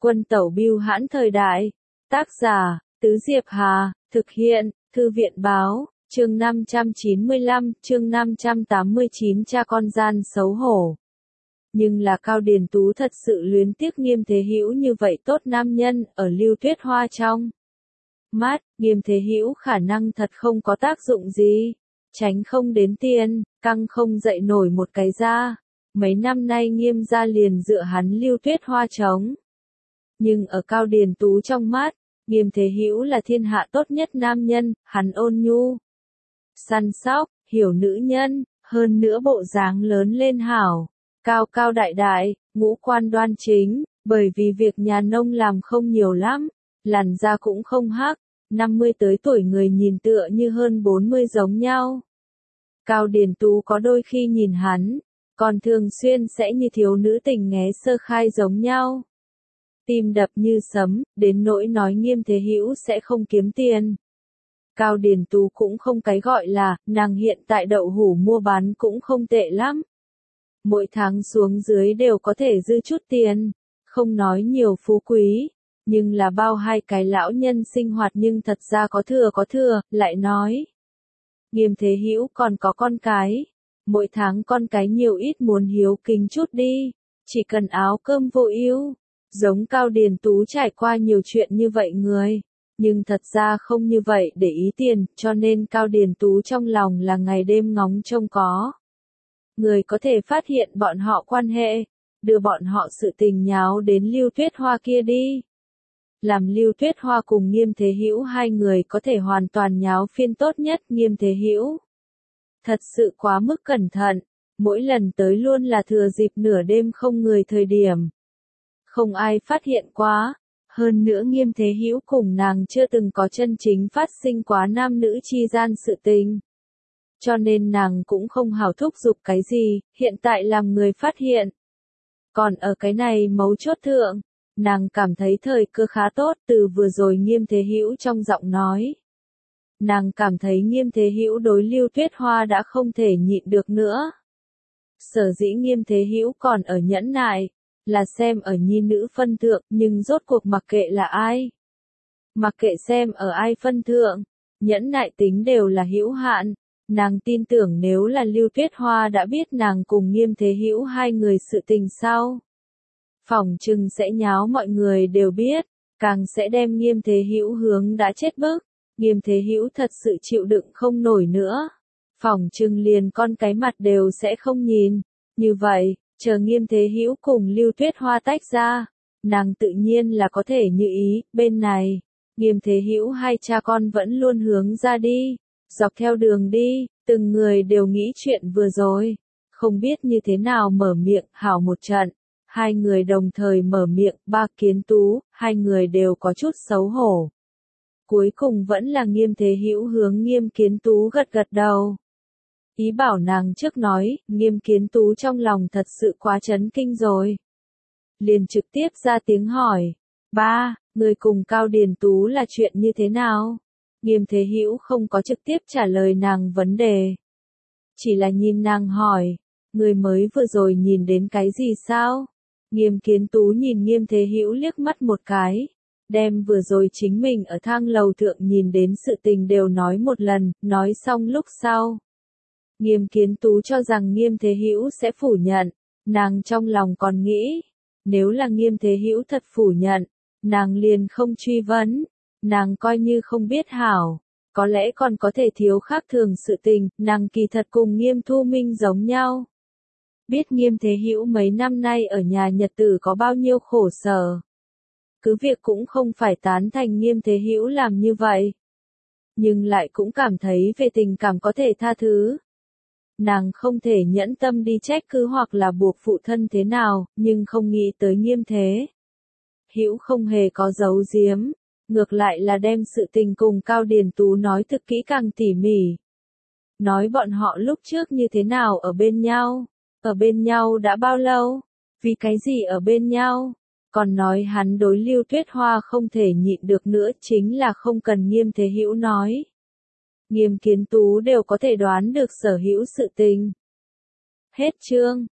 Quân tẩu bưu hãn thời đại. Tác giả, Tứ Diệp Hà, thực hiện, Thư viện báo, chương 595, chương 589 cha con gian xấu hổ. Nhưng là Cao Điền Tú thật sự luyến tiếc Nghiêm Thế Hữu như vậy tốt nam nhân, ở Lưu Tuyết Hoa trong mắt, Nghiêm Thế Hữu khả năng thật không có tác dụng gì. Tránh không đến tiền, căng không dậy nổi một cái da. Mấy năm nay Nghiêm gia liền dựa hắn Lưu Tuyết Hoa chống. Nhưng ở Cao Điền Tú trong mắt, Nghiêm Thế Hữu là thiên hạ tốt nhất nam nhân, hắn ôn nhu, săn sóc, hiểu nữ nhân, hơn nữa bộ dáng lớn lên hảo, cao cao đại đại, ngũ quan đoan chính, bởi vì việc nhà nông làm không nhiều lắm, làn da cũng không hắc, 50 tới tuổi người nhìn tựa như hơn 40 giống nhau. Cao Điền Tú có đôi khi nhìn hắn, còn thường xuyên sẽ như thiếu nữ tình nghé sơ khai giống nhau. Tim đập như sấm, đến nỗi nói Nghiêm Thế Hữu sẽ không kiếm tiền. Cao Điền Tú cũng không cái gọi là, nàng hiện tại đậu hủ mua bán cũng không tệ lắm. Mỗi tháng xuống dưới đều có thể dư chút tiền, không nói nhiều phú quý, nhưng là bao hai cái lão nhân sinh hoạt nhưng thật ra có thừa, lại nói. Nghiêm Thế Hữu còn có con cái, mỗi tháng con cái nhiều ít muốn hiếu kính chút đi, chỉ cần áo cơm vô ưu. Giống Cao Điền Tú trải qua nhiều chuyện như vậy người, nhưng thật ra không như vậy để ý tiền, cho nên Cao Điền Tú trong lòng là ngày đêm ngóng trông có. Người có thể phát hiện bọn họ quan hệ, đưa bọn họ sự tình nháo đến Lưu Tuyết Hoa kia đi. Làm Lưu Tuyết Hoa cùng Nghiêm Thế Hữu hai người có thể hoàn toàn nháo phiên tốt nhất. Nghiêm Thế Hữu thật sự quá mức cẩn thận, mỗi lần tới luôn là thừa dịp nửa đêm không người thời điểm. Không ai phát hiện quá, hơn nữa Nghiêm Thế Hữu cùng nàng chưa từng có chân chính phát sinh quá nam nữ chi gian sự tình. Cho nên nàng cũng không hào thúc giục cái gì, hiện tại làm người phát hiện. Còn ở cái này mấu chốt thượng, nàng cảm thấy thời cơ khá tốt từ vừa rồi Nghiêm Thế Hữu trong giọng nói. Nàng cảm thấy Nghiêm Thế Hữu đối Lưu Tuyết Hoa đã không thể nhịn được nữa. Sở dĩ Nghiêm Thế Hữu còn ở nhẫn nại, là xem ở nhi nữ phân thượng, nhưng rốt cuộc mặc kệ là ai. Mặc kệ xem ở ai phân thượng, nhẫn nại tính đều là hữu hạn. Nàng tin tưởng nếu là Lưu Tuyết Hoa đã biết nàng cùng Nghiêm Thế Hữu hai người sự tình sau, phỏng chừng sẽ nháo mọi người đều biết, càng sẽ đem Nghiêm Thế Hữu hướng đã chết bức. Nghiêm Thế Hữu thật sự chịu đựng không nổi nữa, phỏng chừng liền con cái mặt đều sẽ không nhìn. Như vậy, chờ Nghiêm Thế Hữu cùng Lưu Tuyết Hoa tách ra, nàng tự nhiên là có thể như ý. Bên này, Nghiêm Thế Hữu hai cha con vẫn luôn hướng ra đi, dọc theo đường đi, từng người đều nghĩ chuyện vừa rồi, không biết như thế nào mở miệng hảo một trận. Hai người đồng thời mở miệng, Ba Kiến Tú, hai người đều có chút xấu hổ. Cuối cùng vẫn là Nghiêm Thế Hữu hướng Nghiêm Kiến Tú gật gật đầu. Ý bảo nàng trước nói, Nghiêm Kiến Tú trong lòng thật sự quá chấn kinh rồi. Liền trực tiếp ra tiếng hỏi, ba, người cùng Cao Điền Tú là chuyện như thế nào? Nghiêm Thế Hữu không có trực tiếp trả lời nàng vấn đề. Chỉ là nhìn nàng hỏi, người mới vừa rồi nhìn đến cái gì sao? Nghiêm Kiến Tú nhìn Nghiêm Thế Hữu liếc mắt một cái, đem vừa rồi chính mình ở thang lầu thượng nhìn đến sự tình đều nói một lần, nói xong lúc sau. Nghiêm Kiến Tú cho rằng Nghiêm Thế Hữu sẽ phủ nhận, nàng trong lòng còn nghĩ, nếu là Nghiêm Thế Hữu thật phủ nhận, nàng liền không truy vấn, nàng coi như không biết hảo, có lẽ còn có thể thiếu khác thường sự tình, nàng kỳ thật cùng Nghiêm Thu Minh giống nhau. Biết Nghiêm Thế Hữu mấy năm nay ở nhà nhật tử có bao nhiêu khổ sở. Cứ việc cũng không phải tán thành Nghiêm Thế Hữu làm như vậy, nhưng lại cũng cảm thấy về tình cảm có thể tha thứ. Nàng không thể nhẫn tâm đi trách cứ hoặc là buộc phụ thân thế nào, nhưng không nghĩ tới Nghiêm Thế Hữu không hề có giấu giếm, ngược lại là đem sự tình cùng Cao Điền Tú nói thực kỹ càng tỉ mỉ. Nói bọn họ lúc trước như thế nào ở bên nhau đã bao lâu, vì cái gì ở bên nhau, còn nói hắn đối Lưu Tuyết Hoa không thể nhịn được nữa chính là không cần Nghiêm Thế Hữu nói. Nghiêm Kiến Tú đều có thể đoán được sở hữu sự tình. Hết chương.